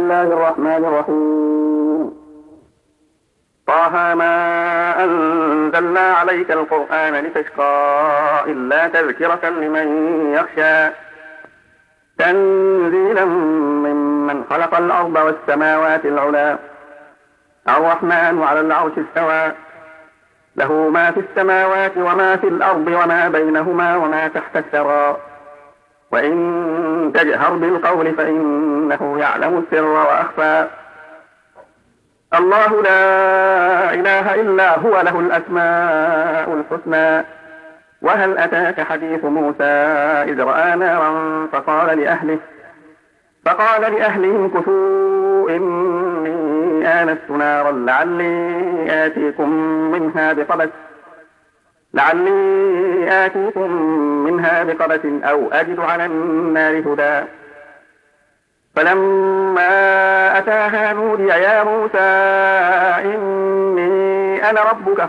الله الرحمن الرحيم. طه ما أنزلنا عليك القرآن لتشقى إلا تذكرة لمن يخشى تنزيلا ممن خلق الأرض والسماوات العلى الرحمن على العرش استوى له ما في السماوات وما في الأرض وما بينهما وما تحت الثرى وإن تجهر بالقول فإنه يعلم السر وأخفى الله لا إله إلا هو له الأسماء الحسنى وهل أتاك حديث موسى إذ رأى نارا فقال لأهلهم كثوا إني آنست نارا لعلي آتيكم منها بقبس أو أجد على النار هدى فلما أتاها نودي يا موسى إني أنا ربك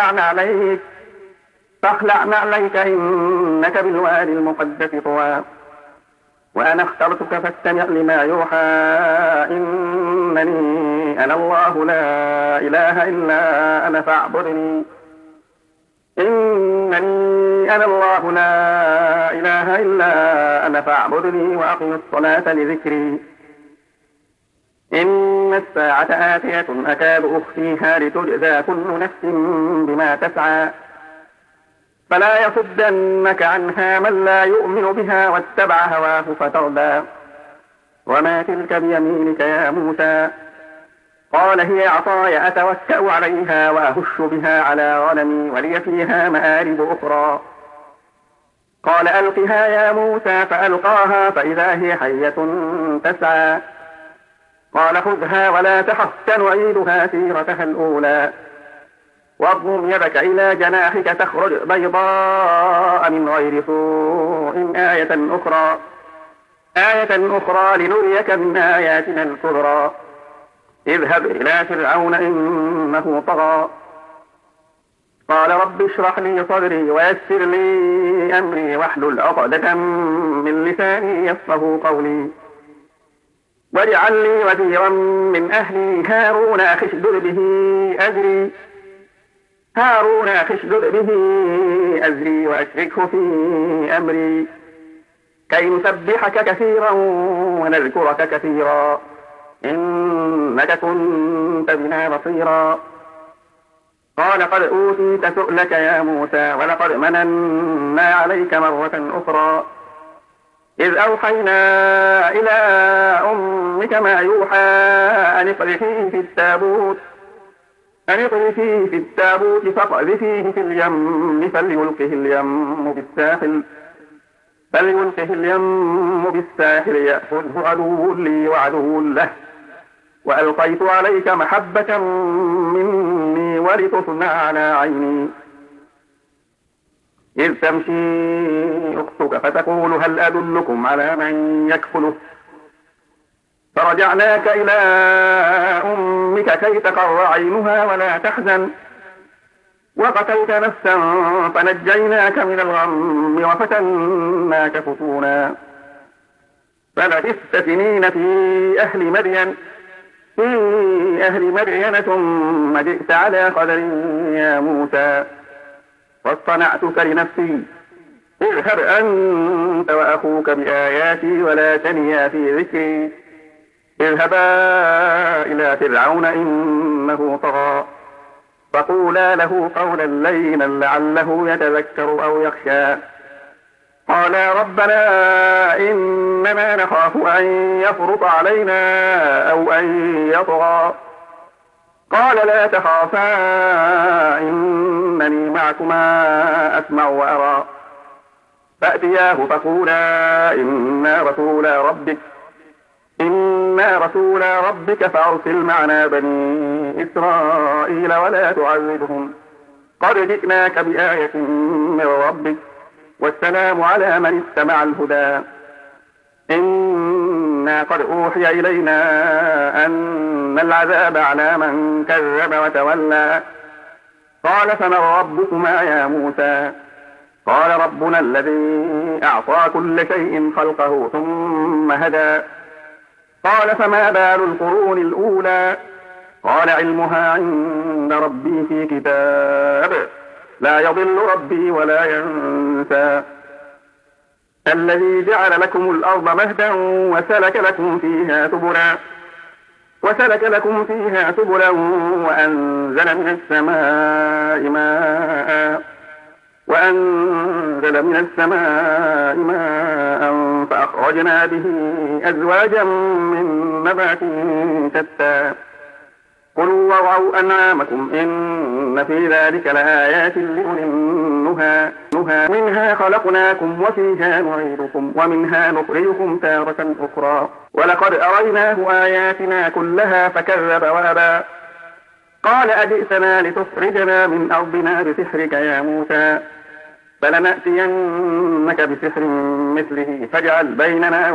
فاخلع نعليك إنك بالوادي المقدس طوى وأنا اخترتك فاستمع لما يوحى إنني أنا الله لا إله إلا أنا فاعبدني وأقم الصلاة لذكري إن الساعة آتية أكاد أخفيها لتجزى كل نفس بما تسعى فلا يصدنك عنها من لا يؤمن بها واتبع هواه فتردى وما تلك بيمينك يا موسى قال هي عصاي أتوكأ عليها وأهش بها على غنمي ولي فيها مآرب أخرى قال ألقها يا موسى فألقاها فإذا هي حية تسعى قال خذها ولا تخف سنعيدها سيرتها الأولى واضمم يدك إلى جناحك تخرج بيضاء من غير سوء آية أخرى لنريك من آياتنا الكبرى اذهب إلى فرعون إنه طغى قال رب اشرح لي صدري ويسر لي أمري واحلل عقدة من لساني يفقهوا قولي واجعل لي وزيرا من أهلي هارون أخشدد به أزري وأشركه في أمري كي نسبحك كثيرا ونذكرك كثيرا إنك كنت بنا بصيرا قال قد أوتيت سؤلك يا موسى ولقد مننا عليك مرة أخرى إذ أوحينا إلى أمك ما يوحى أن اقذفيه في التابوت فاقذفيه في اليم فليلقه اليم بالساحل يأخذه عدو لي وعدو له وألقيت عليك محبة مني ولتصنع على عيني إذ تمشي أختك فتقول هل أدلكم على من يكفله فرجعناك إلى أمك كي تقر عينها ولا تحزن وقتلت نفسا فنجيناك من الغم وفتناك فتونا فلبثت سنين في أهل مدين ثم جئت على قدر يا موسى واصطنعتك لنفسي اذهب أنت وأخوك بآياتي ولا تنيا في ذكري اذهبا إلى فرعون إنه طغى فقولا له قولا لينا لعله يتذكر أو يخشى قالا ربنا إننا نخاف أن يفرط علينا أو أن يطغى قال لا تخافا إنني معكما أسمع وأرى فأتياه فقولا إنا رسولا ربك فأرسل معنا بني إسرائيل ولا تعذبهم قد جئناك بآية من ربك والسلام على من اتبع الهدى إنا قد أوحي إلينا أن العذاب على من كذب وتولى قال فمن ربكما يا موسى قال ربنا الذي أعطى كل شيء خلقه ثم هدى قال فما بال القرون الأولى قال علمها عند ربي في كتاب لا يضل ربي ولا ينسى الذي جعل لكم الأرض مهدا وسلك لكم فيها سبلا وأنزل من السماء ماء فأخرجنا به أزواجا من نبات شتى كلوا وارعوا أنعامكم إن في ذلك لآيات لأولي النهى منها خلقناكم وفيها نعيدكم ومنها نخرجكم تارة أخرى ولقد أريناه آياتنا كلها فكذب وأبى قال أجئتنا لتخرجنا من أرضنا بسحرك يا موسى فلنأتينك بسحر مثله فاجعل بيننا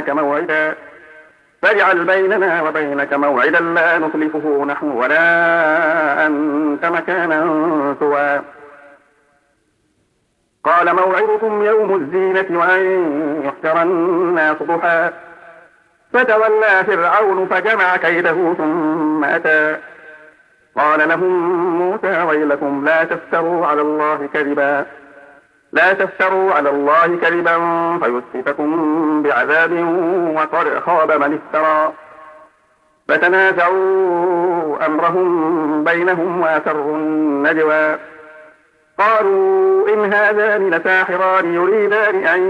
وبينك موعدا لا نخلفه نحن ولا أنت مكانا سوى قال موعدكم يوم الزينة وأن يحشر الناس ضحى فتولى فرعون فجمع كيده ثم أتى قال لهم موسى ويلكم لا تفتروا على الله كذبا فيسحتكم بعذاب وقد خاب من افترى فتنازعوا أمرهم بينهم وأسروا النجوى قالوا إن هذان لساحران يريدان أن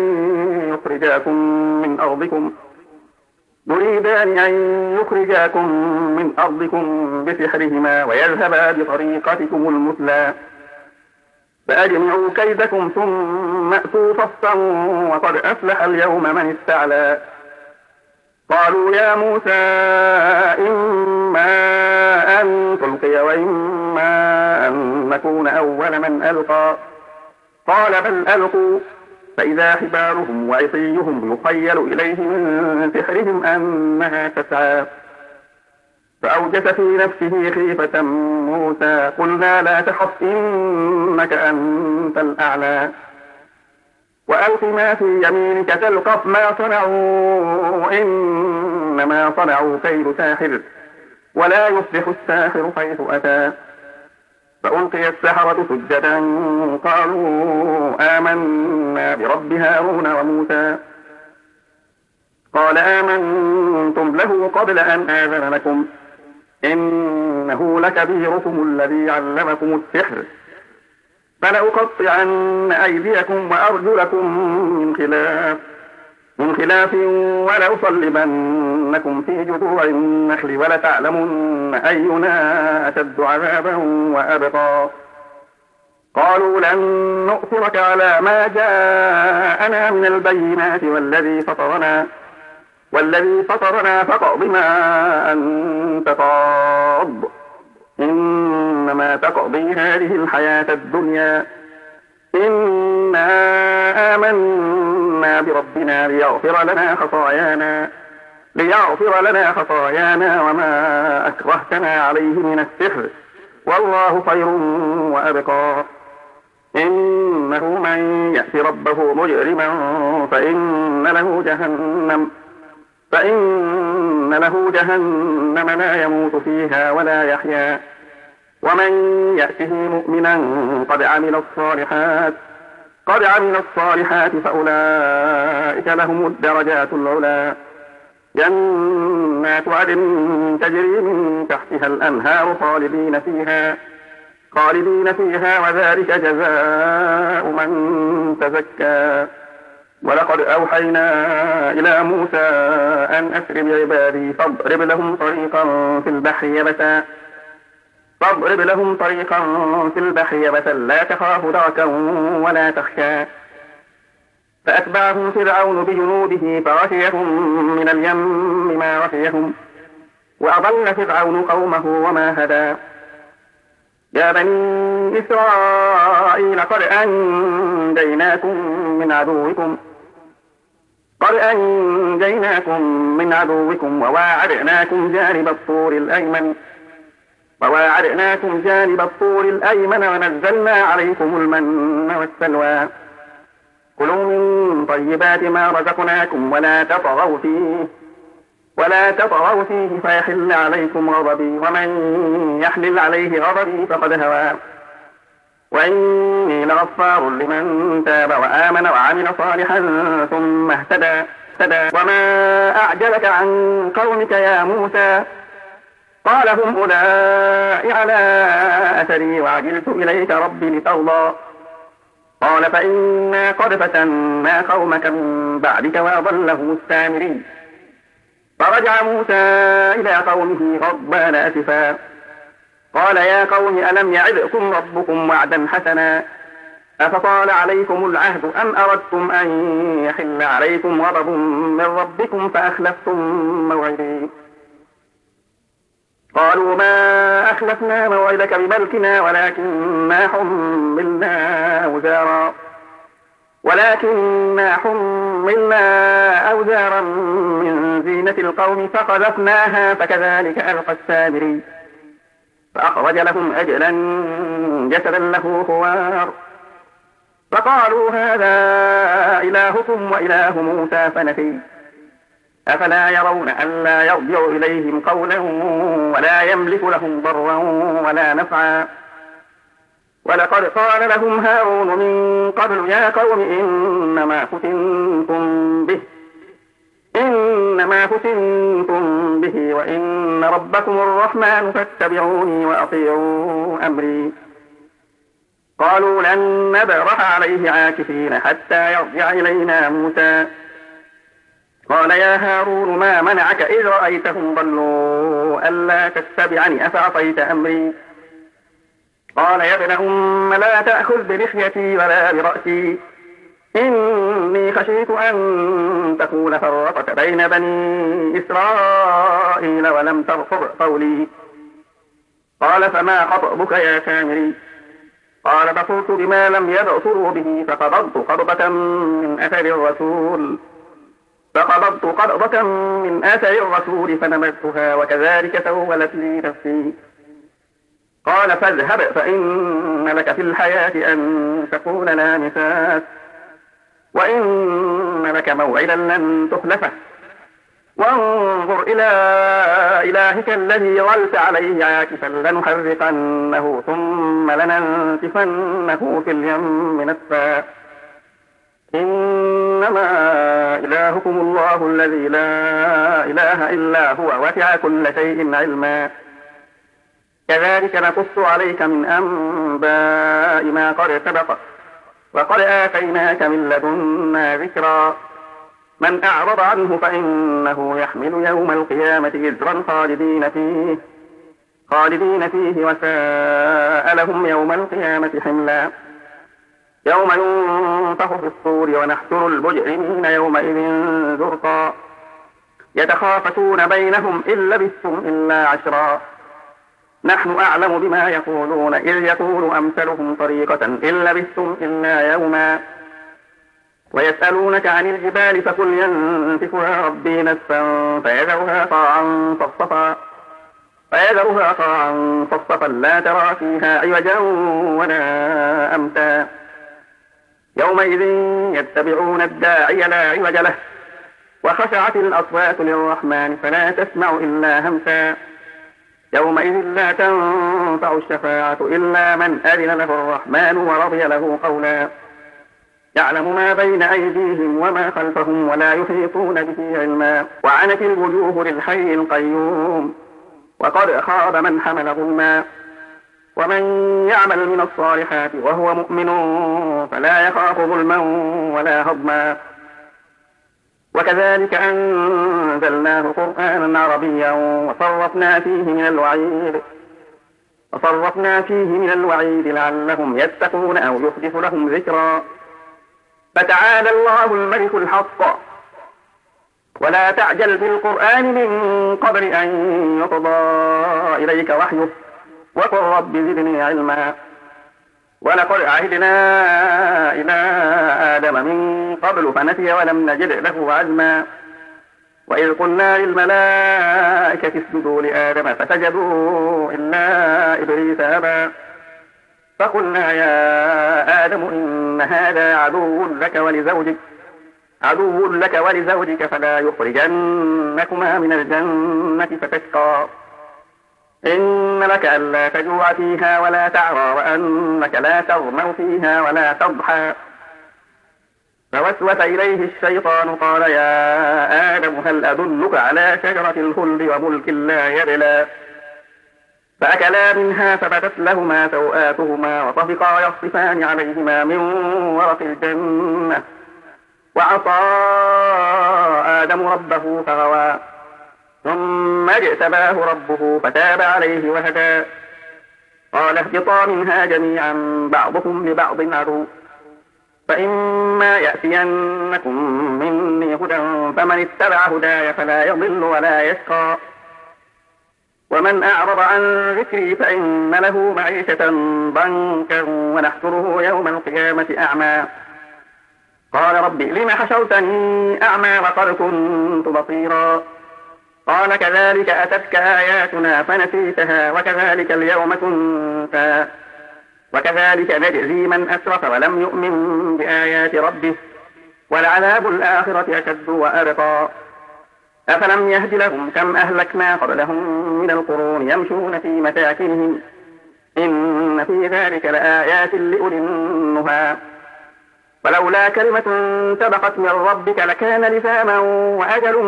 يخرجاكم من أرضكم بسحرهما ويذهبا بطريقتكم المثلى فأجمعوا كيدكم ثم أتوا صفا وقد أفلح اليوم من استعلى قالوا يا موسى إما أن تلقي وإما أن نكون أول من ألقى قال بل ألقوا فإذا حبالهم وعصيهم يخيل إليه من سحرهم أنها تسعى فأوجس في نفسه خيفة موسى قلنا لا تخف إنك أنت الأعلى وألق ما في يمينك تلقف ما صنعوا إنما صنعوا كيد ساحر ولا يفلح الساحر حيث أتى فألقي السحرة سجدا قالوا آمنا برب هارون وموسى قال آمنتم له قبل أن آذن لكم إنه لكبيركم الذي علمكم السحر فلأقطعن أيديكم وأرجلكم من خلاف ولأصلبنكم في جذوع النخل ولتعلمن أينا أشد عذابا وأبقى قالوا لن نؤثرك على ما جاءنا من البينات والذي فطرنا فاقض ما أنت قاض إنما تقضي هذه الحياة الدنيا إنا آمنا بربنا ليغفر لنا خطايانا وما أكرهتنا عليه من السحر والله خير وأبقى إنه من يأت ربه مجرما فإن له جهنم لا يموت فيها ولا يحيا ومن يأته مؤمنا قد عمل الصالحات فأولئك لهم الدرجات العلى جنات عدن تجري من تحتها الأنهار خالدين فيها وذلك جزاء من تزكى ولقد أوحينا إلى موسى أن أسر بعبادي فاضرب لهم طريقا في البحر يبسا لا تخاف دركا ولا تخشى فأتبعهم فرعون بجنوده فغشيهم من اليم ما غشيهم وأضل فرعون قومه وما هدى يا بني إسرائيل قد أنجيناكم من عدوكم وواعدناكم جانب الطور الأيمن ونزلنا عليكم المن والسلوى كلوا من طيبات ما رزقناكم ولا تطغوا فيه فيحل عليكم غضبي، ومن يحلل عليه غضبي فقد هوى. وإني لغفار لمن تاب وآمن وعمل صالحا ثم اهتدى. وما أعجلك عن قومك يا موسى؟ قال هم أولئك على أثري وعجلت إليك ربي لترضى. قال فإنا قد فتنا قومك من بعدك وأضلهم السامري. فرجع موسى إلى قومه غضبان أسفا قال يا قوم ألم يعدكم ربكم وعدا حسنا أفطال عليكم العهد أم أردتم أن يحل عليكم غضب من ربكم فأخلفتم موعدي. قالوا ما أخلفنا موعدك بملكنا ولكننا حملنا أوزارا من زينة القوم فقذفناها فكذلك ألقى السامري. فأخرج لهم أجلا جسدا له خوار فقالوا هذا إلهكم وإله موسى فنسي. أفلا يرون ألا يرجع إليهم قولا ولا يملك لهم ضرا ولا نفعا. ولقد قال لهم هارون من قبل يا قوم إنما فتنتم به وإن ربكم الرحمن فاتبعوني وأطيعوا أمري. قالوا لن نبرح عليه عاكفين حتى يرجع إلينا موسى. قال يا هارون ما منعك إذ رأيتهم ضلوا ألا تتبعني أفعصيت أمري. قال يا ابن أم لا تأخذ بلحيتي ولا برأسي إني خشيت أن تكون فرقت بين بني إسرائيل ولم ترقب قولي. قال فما خطبك يا سامري؟ قال بصرت بما لم يبصروا به فقبضت قبضة من أثر الرسول فنمتها وكذلك سولت لي نفسي. قال فاذهب فإن لك في الحياة أن تقول لا مساس وإن لك موعدا لن تخلفه وانظر إلى إلهك الذي ظلت عليه عاكفا لنحرقنه ثم لننسفنه في اليم نسفا. إنما إلهكم الله الذي لا إله إلا هو وسع كل شيء علما. كذلك نقص عليك من أنباء ما قد سبق وقد آتيناك من لدنا ذكرا. من أعرض عنه فإنه يحمل يوم القيامة وزرا خالدين فيه وساء لهم يوم القيامة حملا. يوم ينفخ في الصور ونحشر المجرمين يومئذ زرقا. يتخافتون بينهم إن لبثتم إلا عشرا. نحن أعلم بما يقولون إذ يقول أمثلهم طريقة إن لبثتم إلا يوما. ويسألونك عن الجبال فقل ينسفها ربي نسفا فيذرها قاعا صفصفا لا ترى فيها عوجا ولا أمتا. يومئذ يتبعون الداعي لا عوج له وخشعت الأصوات للرحمن فلا تسمع إلا همسا. يومئذ لا تنفع الشفاعة إلا من أذن له الرحمن ورضي له قولا. يعلم ما بين أيديهم وما خلفهم ولا يحيطون به علما. وعنت الوجوه للحي القيوم وقد خاب من حمل ظلما. ومن يعمل من الصالحات وهو مؤمن فلا يخاف ظلما ولا هضما. وكذلك أنزلناه قرآنا عربيا وصرفنا فيه من الوعيد لعلهم يتقون أو يحدث لهم ذكرا. فتعالى الله الملك الحق ولا تعجل بالقرآن من قبل أن يقضى إليك وحيه وقل رب زدني علما. ولقد عهدنا إلى آدم من قبل فنسي ولم نجد له عزما. وإذ قلنا للملائكة اسجدوا لآدم فسجدوا إلا إبليس أبى. فقلنا يا آدم إن هذا عدو لك ولزوجك عدو لك ولزوجك فلا يخرجنكما من الجنة فتشقى إن لك ألا تجوع فيها ولا تعرى وأنك لا تظمأ فيها ولا تضحى فوسوس إليه الشيطان قال يا آدم هل أدلك على شجرة الخلد وملك لا يبلى فأكلا منها فبدت لهما سوآتهما وطفقا يخصفان عليهما من ورق الجنة وعصى آدم ربه فغوى ثم اجتباه ربه فتاب عليه وهدى قال اهبطا منها جميعا بعضكم لبعض عدو فإما يأتينكم مني هدى فمن اتبع هداي فلا يضل ولا يشقى ومن أعرض عن ذكري فإن له معيشة ضنكا ونحشره يوم القيامة أعمى قال رب لم حشرتني أعمى وقد كنت بصيرا قال كذلك أتتك آياتنا فنسيتها وكذلك اليوم تنسى وكذلك نجزي من أسرف ولم يؤمن بآيات ربه ولعذاب الآخرة أشد وأبقى أفلم يهد لهم كم أهلكنا قبلهم من القرون يمشون في مساكنهم إن في ذلك لآيات لأولي النهى ولولا كلمة سبقت من ربك لكان لزاما وأجل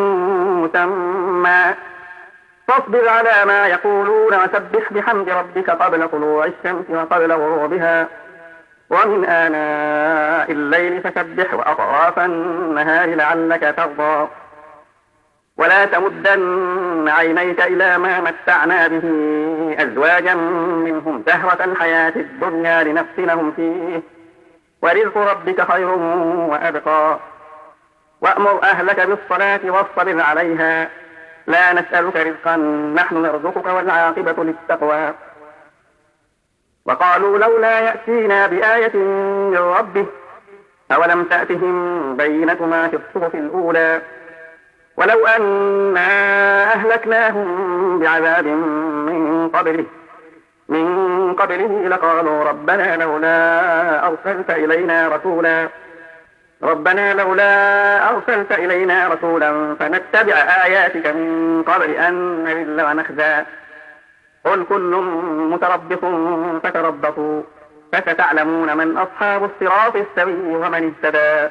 مسمى فاصبر على ما يقولون وسبح بحمد ربك قبل طلوع الشمس وقبل غروبها ومن آناء الليل فسبح وأطراف النهار لعلك ترضى ولا تمدن عينيك إلى ما متعنا به أزواجا منهم زهرة الحياة الدنيا لنفتنهم فيه ورزق ربك خير وأبقى وأمر أهلك بالصلاة واصطبر عليها لا نسألك رزقا نحن نرزقك والعاقبة للتقوى وقالوا لولا يأتينا بآية من ربه أولم تأتهم بينة ما في الصحف الأولى ولو أنا أهلكناهم بعذاب من قبله لقالوا ربنا لولا أرسلت إلينا رسولا فنتبع آياتك من قبل أن نذل ونخزى قل كل متربص فتربصوا فستعلمون من أصحاب الصراط السوي ومن اهتدى